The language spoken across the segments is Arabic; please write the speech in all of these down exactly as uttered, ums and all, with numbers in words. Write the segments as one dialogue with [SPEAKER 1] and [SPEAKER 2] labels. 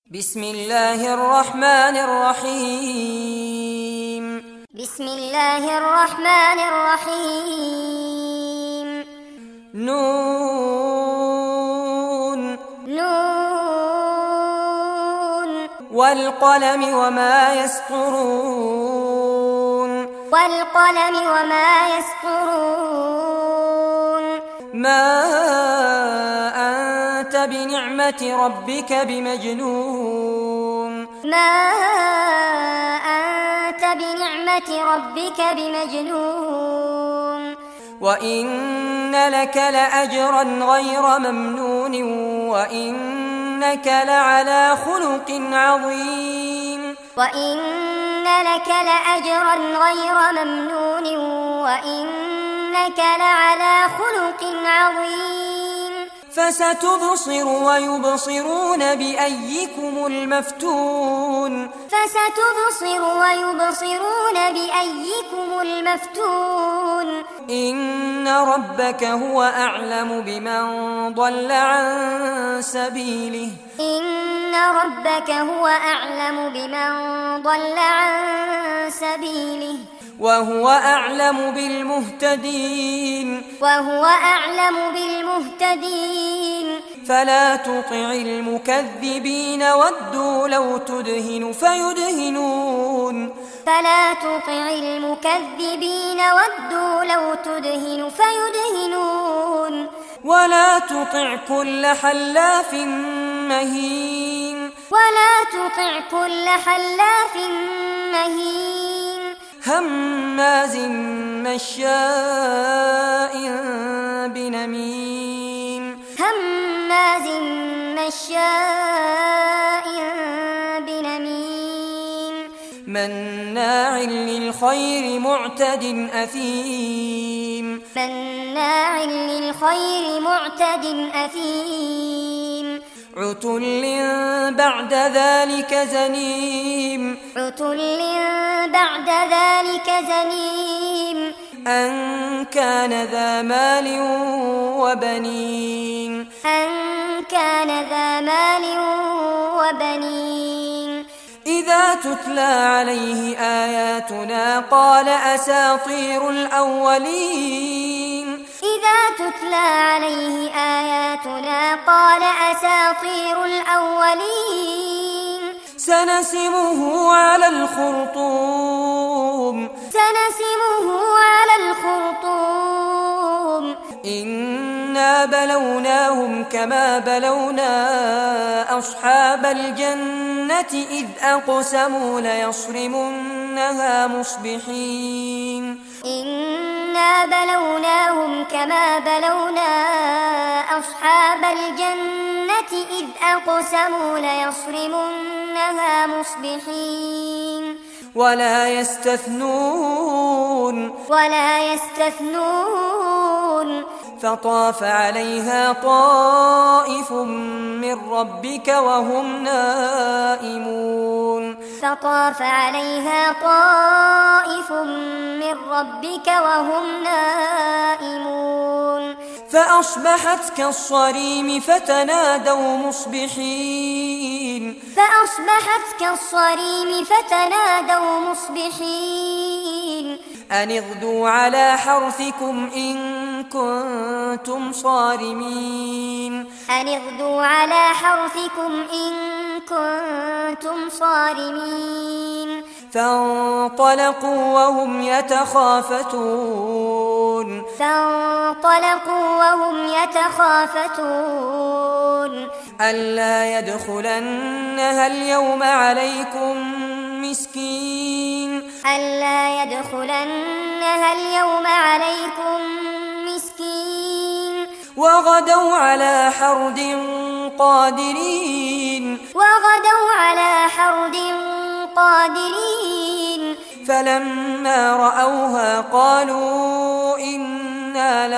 [SPEAKER 1] بسم الله الرحمن الرحيم
[SPEAKER 2] بسم الله الرحمن الرحيم
[SPEAKER 1] نون
[SPEAKER 2] نون
[SPEAKER 1] والقلم وما يسطرون
[SPEAKER 2] والقلم وما يسطرون
[SPEAKER 1] ما أنت بنعمة ربك بمجنون
[SPEAKER 2] ما أنت بنعمة ربك بمجنون
[SPEAKER 1] وإن لك لأجرا غير ممنون وإنك لعلى خلق عظيم
[SPEAKER 2] وإن لك لأجرا غير ممنون وإنك لعلى خلق عظيم
[SPEAKER 1] فستبصر ويبصرون بأيكم المفتون
[SPEAKER 2] فستبصر ويبصرون بأيكم المفتون
[SPEAKER 1] إن ربك هو أعلم بمن ضل عن سبيله
[SPEAKER 2] إن ربك هو أعلم بمن ضل عن سبيله
[SPEAKER 1] وهو أعلم بالمهتدين
[SPEAKER 2] وهو أعلم بالمهتدين
[SPEAKER 1] فلا تطع المكذبين ودوا لو تدهن فيدهنون
[SPEAKER 2] فلا تطع المكذبين ودوا لو تدهن فيدهنون
[SPEAKER 1] ولا تطع كل حلاف مهين
[SPEAKER 2] ولا تطع كل حلاف مهين
[SPEAKER 1] هماز مشاء بنميم
[SPEAKER 2] هماز مشاء بنميم
[SPEAKER 1] مناع للخير معتد أثيم
[SPEAKER 2] مناع للخير معتد أثيم
[SPEAKER 1] عتل بعد ذلك زنيم
[SPEAKER 2] عتل بعد ذلك زنيم
[SPEAKER 1] أن كان ذا مال وبنين
[SPEAKER 2] أن كان ذا مال وبنين
[SPEAKER 1] إذا تتلى عليه آياتنا قال أساطير الأولين
[SPEAKER 2] إذا تتلى عليه آياتنا قال أساطير الأولين
[SPEAKER 1] سنسمه على الخرطوم
[SPEAKER 2] سنسمه على الخرطوم
[SPEAKER 1] إنا بلوناهم كما بلونا أصحاب الجنة إذ أقسموا ليصرمنها مصبحين
[SPEAKER 2] إنا بلوناهم كما بلونا أصحاب الجنة إذ أقسموا ليصرمنها مصبحين
[SPEAKER 1] ولا يستثنون
[SPEAKER 2] ولا يستثنون
[SPEAKER 1] فطاف عليها طائف من ربك وهم نائمون
[SPEAKER 2] فطاف عليها طائف من ربك وهم نائمون
[SPEAKER 1] فأصبحت كالصريم فتنادوا مصبحين
[SPEAKER 2] فأصبحت كالصريم فتنادوا مصبحين
[SPEAKER 1] أن اغدوا على حرثكم إن كنتم صارمين
[SPEAKER 2] أن اغدوا على حرثكم إن كنتم صارمين
[SPEAKER 1] فانطلقوا وهم يتخافتون
[SPEAKER 2] فانطلقوا وهم يتخافتون
[SPEAKER 1] ألا يدخلنها اليوم عليكم مسكين
[SPEAKER 2] ألا يدخلنها اليوم عليكم مسكين
[SPEAKER 1] وغدوا على حرد قادرين
[SPEAKER 2] وغدوا على حرد قادرين
[SPEAKER 1] فلما رأوها قالوا إنا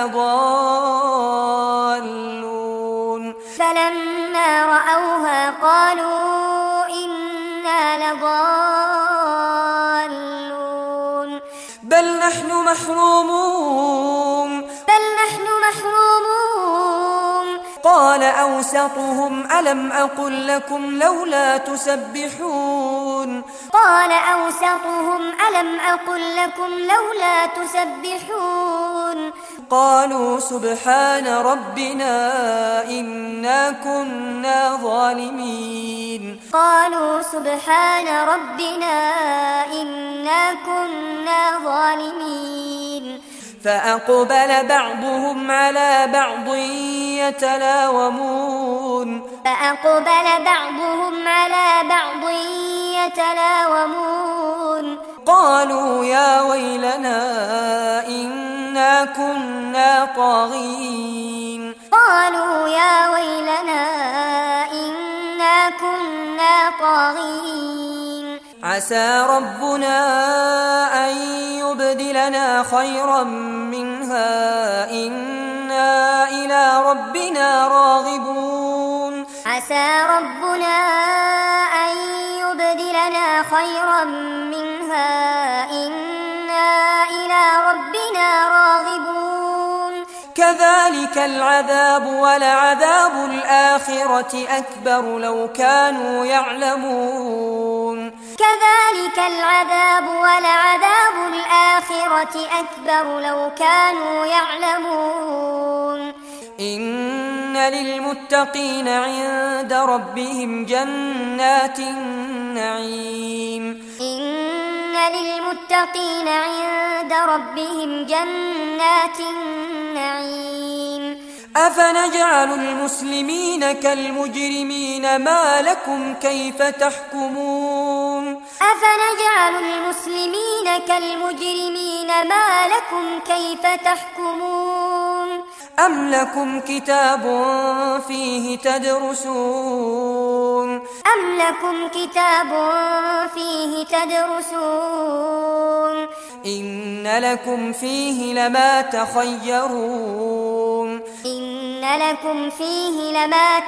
[SPEAKER 1] لضالون
[SPEAKER 2] فلما رأوها قالوا إنا لضالون
[SPEAKER 1] بل نحن محرومون
[SPEAKER 2] بل نحن محرومون
[SPEAKER 1] قال أو أوسطهم ألم أقل لكم لولا تسبحون
[SPEAKER 2] قال أوسطهم ألم أقل لكم لولا تسبحون
[SPEAKER 1] قالوا سبحان ربنا إنا كنا ظالمين
[SPEAKER 2] قالوا سبحان ربنا إنا كنا ظالمين
[SPEAKER 1] فأقبل بعضهم على بعض يتلاومون
[SPEAKER 2] فأقبل بعضهم على بعض يتلاومون
[SPEAKER 1] قالوا يا ويلنا إنا كنا طاغين
[SPEAKER 2] قالوا يا ويلنا إنا كنا طاغين
[SPEAKER 1] عسى ربنا أن يبدلنا خيرا منها إنا إلى ربنا راغبون
[SPEAKER 2] عسى ربنا أن يبدلنا خيرا منها إنا إلى ربنا راغبون
[SPEAKER 1] كذلك العذاب ولعذاب الآخرة أكبر لو كانوا يعلمون
[SPEAKER 2] كذلك العذاب ولعذاب الآخرة أكبر لو كانوا يعلمون
[SPEAKER 1] إن للمتقين عند ربهم جنات النعيم
[SPEAKER 2] إن للمتقين عند ربهم جنات النعيم
[SPEAKER 1] أفنجعل المسلمين كالمجرمين ما لكم كيف تحكمون
[SPEAKER 2] أفنجعل المسلمين كالمجرمين ما لكم كيف تحكمون
[SPEAKER 1] أم لكم كتاب فيه تدرسون
[SPEAKER 2] أم لكم كتاب فيه تدرسون
[SPEAKER 1] إن لكم فيه لما تخيرون
[SPEAKER 2] إن لكم فيه لما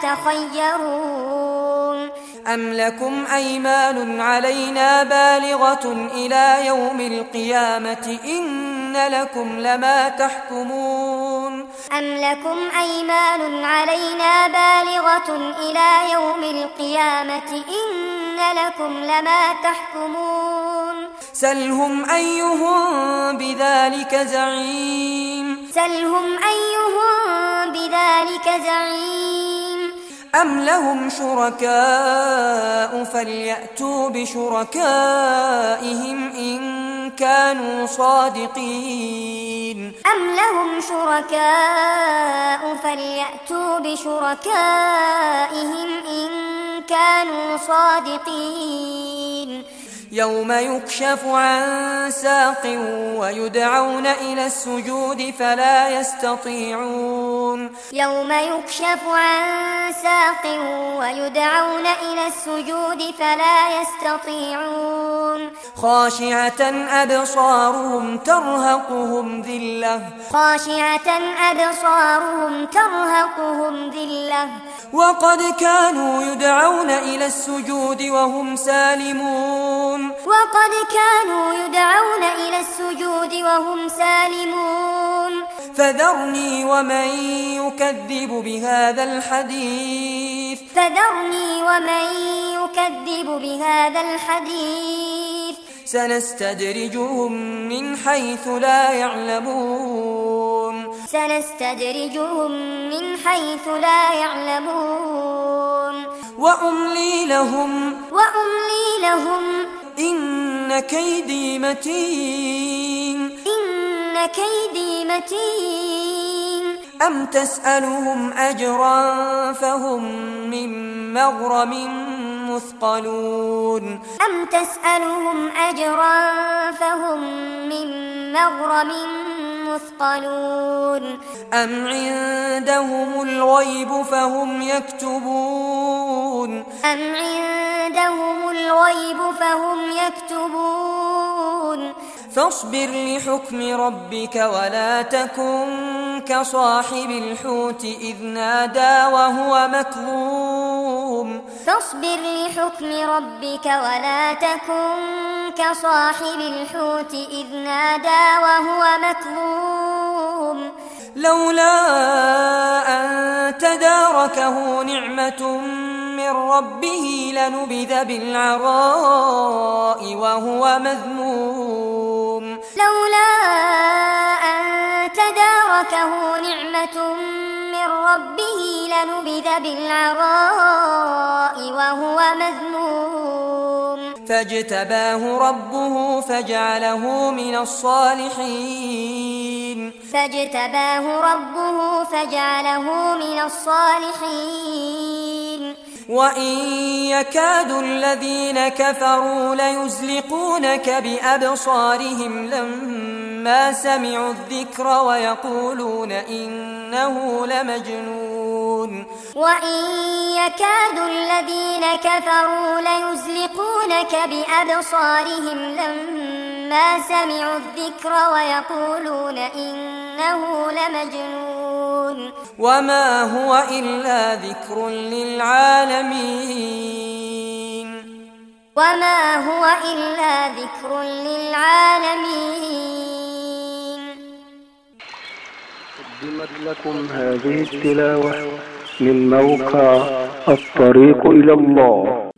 [SPEAKER 2] تخيرون
[SPEAKER 1] أم لكم أيمان علينا بالغة إلى يوم القيامة إن لكم لما تحكمون
[SPEAKER 2] أم لكم أيمان علينا بالغة إلى يوم القيامة إن لكم لما تحكمون
[SPEAKER 1] سلهم أيهم بذلك زعيم
[SPEAKER 2] سلهم أيهم بذلك زعيم
[SPEAKER 1] أم لهم شركاء فليأتوا بشركائهم إن كانوا صادقين
[SPEAKER 2] أم لهم شركاء فليأتوا بشركائهم إن كانوا صادقين
[SPEAKER 1] يوم يكشف عن ساق ويدعون إلى السجود فلا يستطيعون
[SPEAKER 2] يوم يكشف عن ساق ويدعون إلى السجود فلا يستطيعون
[SPEAKER 1] خاشعة أبصارهم ترهقهم ذلة
[SPEAKER 2] خاشعة أبصارهم ترهقهم ذلة
[SPEAKER 1] وقد كانوا يدعون إلى السجود وهم سالمون
[SPEAKER 2] وقد كانوا يدعون إلى السجود وهم سالمون
[SPEAKER 1] فذرني ومن يكذب بهذا الحديث
[SPEAKER 2] فذرني ومن يكذب بهذا الحديث
[SPEAKER 1] سنستدرجهم من حيث لا يعلمون
[SPEAKER 2] سنستدرجهم من حيث لا يعلمون
[SPEAKER 1] وأملي لهم
[SPEAKER 2] وأملي لهم
[SPEAKER 1] إن كيدي متين
[SPEAKER 2] إن كيدي متين
[SPEAKER 1] أم تسألهم أجرا فهم من مغرم مثقلون
[SPEAKER 2] أم تسألهم أجرا فهم من مغرم مثقلون
[SPEAKER 1] أم عندهم الغيب فهم يكتبون
[SPEAKER 2] أم عندهم الغيب فهم يكتبون
[SPEAKER 1] فاصبر لحكم ربك ولا تكن كصاحب الحوت إذ نادى وهو مكظوم
[SPEAKER 2] فاصبر لحكم ربك ولا تكن كصاحب الحوت إذ نادى وهو مكظوم
[SPEAKER 1] لولا أن تداركه نعمة من ربه لنبذ بالعراء وهو مذموم
[SPEAKER 2] لولا أن تداركه نعمة من ربه لنبذ بالعراء وهو مذموم
[SPEAKER 1] فاجتباه ربه فجعله من الصالحين
[SPEAKER 2] فاجتباه ربه فجعله من الصالحين
[SPEAKER 1] وإن يكاد الذين كفروا ليزلقونك بأبصارهم لما سمعوا الذكر ويقولون إنه لمجنون
[SPEAKER 2] وإن يكاد الذين كفروا ليزلقونك بأبصارهم لما سمعوا الذكر ويقولون إنه لمجنون
[SPEAKER 1] وما هو إلا ذكر للعالمين
[SPEAKER 2] وما هو إلا ذكر للعالمين.
[SPEAKER 3] قدمت لكم هذه التلاوة من موقع الطريق إلى الله.